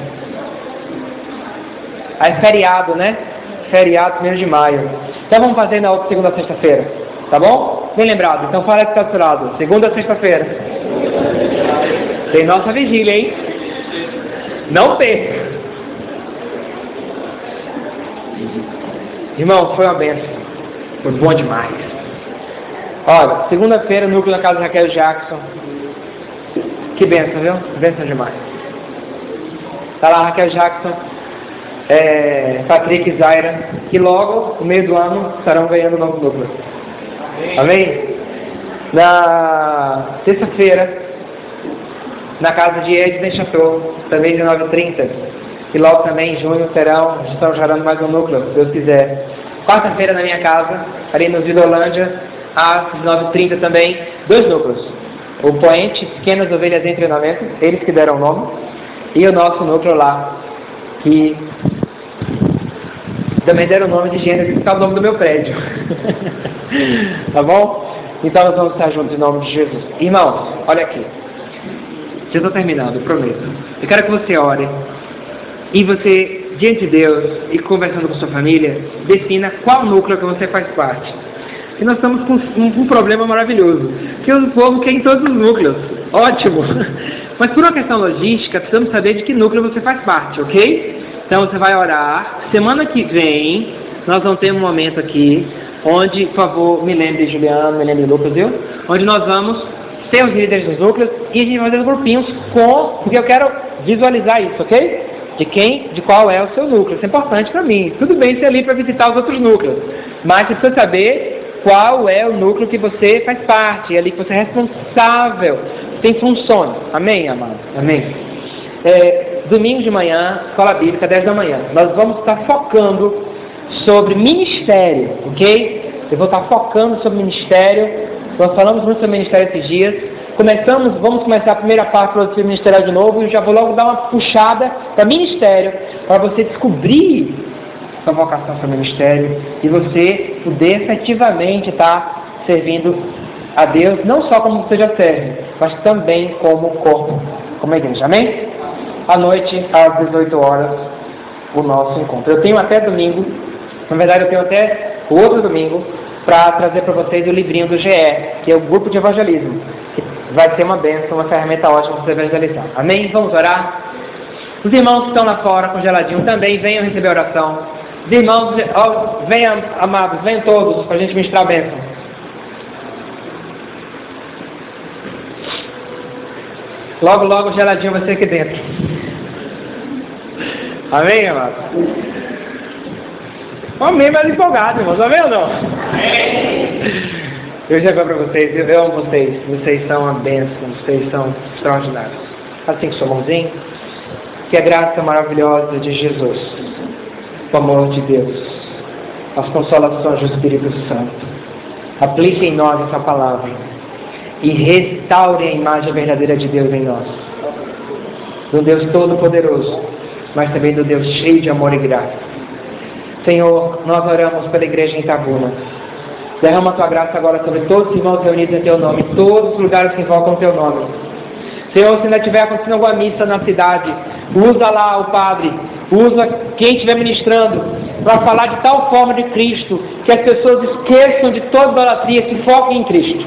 Aí feriado, né? Feriado, primeiro de maio. Então vamos fazer na outra segunda sexta-feira. Tá bom? Bem lembrado. Então fala que está do seu lado. Segunda sexta-feira. Tem nossa vigília, hein? Não perca. Irmão, foi uma benção. Foi bom demais. Olha, segunda-feira, núcleo na casa da Raquel Jackson. Que benção, viu? Benção demais. Tá lá Raquel Jackson, é, Patrick e Zaira, que logo, no meio do ano, estarão ganhando o novo núcleo. Amém? Amém? Na terça-feira, na casa de Edson Chateau, também dezenove e trinta. E logo também em junho terão, estão gerando mais um núcleo, se Deus quiser. Quarta-feira na minha casa, ali no Vidolândia, às dezenove e trinta também, dois núcleos. O Poente, Pequenas Ovelhas em Treinamento, eles que deram o nome, e o nosso núcleo lá, que também deram o nome de Gênesis, que está o nome do meu prédio. Tá bom? Então nós vamos estar juntos em nome de Jesus. Irmãos, olha aqui. Já estou terminando, eu prometo. Eu quero que você ore e você, diante de Deus e conversando com sua família, defina qual núcleo que você faz parte. E nós estamos com um, um problema maravilhoso, que o povo quer em todos os núcleos. Ótimo! Mas por uma questão logística, precisamos saber de que núcleo você faz parte, ok? Então você vai orar. Semana que vem, nós vamos ter um momento aqui, onde, por favor, me lembre de Juliano, me lembre de Lucas, viu? Onde nós vamos ser os líderes dos núcleos e a gente vai fazer grupinhos com, porque eu quero visualizar isso, ok? De quem, de qual é o seu núcleo. Isso é importante para mim. Tudo bem ser ali para visitar os outros núcleos, mas você precisa saber qual é o núcleo que você faz parte, é ali que você é responsável, tem funções. Amém, amado? Amém. É, domingo de manhã, escola bíblica, dez da manhã. Nós vamos estar focando sobre ministério, ok? Eu vou estar focando sobre ministério. Nós falamos muito sobre ministério esses dias. Começamos, vamos começar a primeira parte do ministério de novo e já vou logo dar uma puxada para ministério, para você descobrir sua vocação para o ministério e você poder efetivamente estar servindo a Deus, não só como você já serve, mas também como corpo, como a igreja. Amém? À noite, às dezoito horas, o nosso encontro. Eu tenho até domingo, na verdade eu tenho até o outro domingo, para trazer para vocês o livrinho do G E, que é o grupo de evangelismo, que vai ser uma bênção, uma ferramenta ótima para você evangelizar. Amém? Vamos orar? Os irmãos que estão lá fora, congeladinho, também venham receber oração. Os irmãos, oh, venham, amados, venham todos, para a gente ministrar a bênção. Logo, logo o geladinho vai ser aqui dentro. Amém, amados? Amém, mas empolgado, irmãos. Amém ou não? Amém. Eu já vou para vocês, eu amo vocês. Vocês são uma bênção, vocês são extraordinários. Assim que sua mãozinha, que a graça maravilhosa de Jesus, o amor de Deus, as consolações do Espírito Santo, aplique em nós essa palavra e restaure a imagem verdadeira de Deus em nós. Do Deus Todo-Poderoso, mas também do Deus cheio de amor e graça. Senhor, nós oramos pela igreja em Itabuna. Derrama a tua graça agora sobre todos os irmãos reunidos em teu nome, todos os lugares que invocam o teu nome. Senhor, se ainda tiver acontecendo alguma missa na cidade, usa lá o padre, usa quem estiver ministrando, para falar de tal forma de Cristo, que as pessoas esqueçam de toda idolatria, se foquem em Cristo.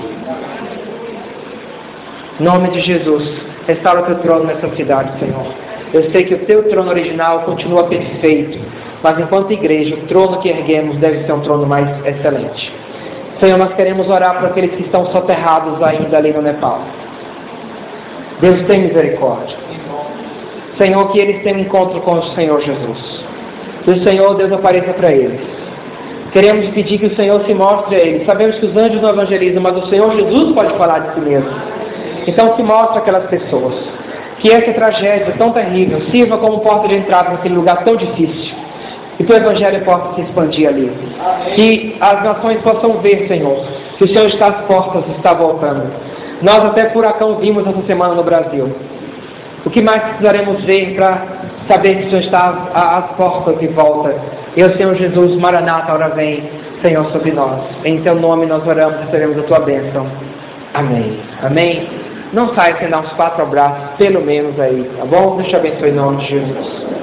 Em nome de Jesus, restaura o teu trono nessa cidade, Senhor. Eu sei que o teu trono original continua perfeito, mas enquanto igreja, o trono que erguemos deve ser um trono mais excelente. Senhor, nós queremos orar por aqueles que estão soterrados ainda ali no Nepal. Deus tem misericórdia. Senhor, que eles tenham um encontro com o Senhor Jesus. Que o Senhor, Deus, apareça para eles. Queremos pedir que o Senhor se mostre a eles. Sabemos que os anjos não evangelizam, mas o Senhor Jesus pode falar de si mesmo. Então se mostra aquelas pessoas. Que essa tragédia tão terrível sirva como porta de entrada naquele lugar tão difícil. Que o teu evangelho possa se expandir ali. Amém. Que as nações possam ver, Senhor, que o Senhor está às portas, está voltando. Nós até furacão vimos essa semana no Brasil. O que mais precisaremos ver para saber que o Senhor está às portas e volta? E o Senhor Jesus, Maranata, ora vem, Senhor, sobre nós. Em teu nome nós oramos e recebemos a tua bênção. Amém. Amém. Não saia sem dar uns quatro abraços, pelo menos aí, tá bom? Deus te abençoe em nome de Jesus.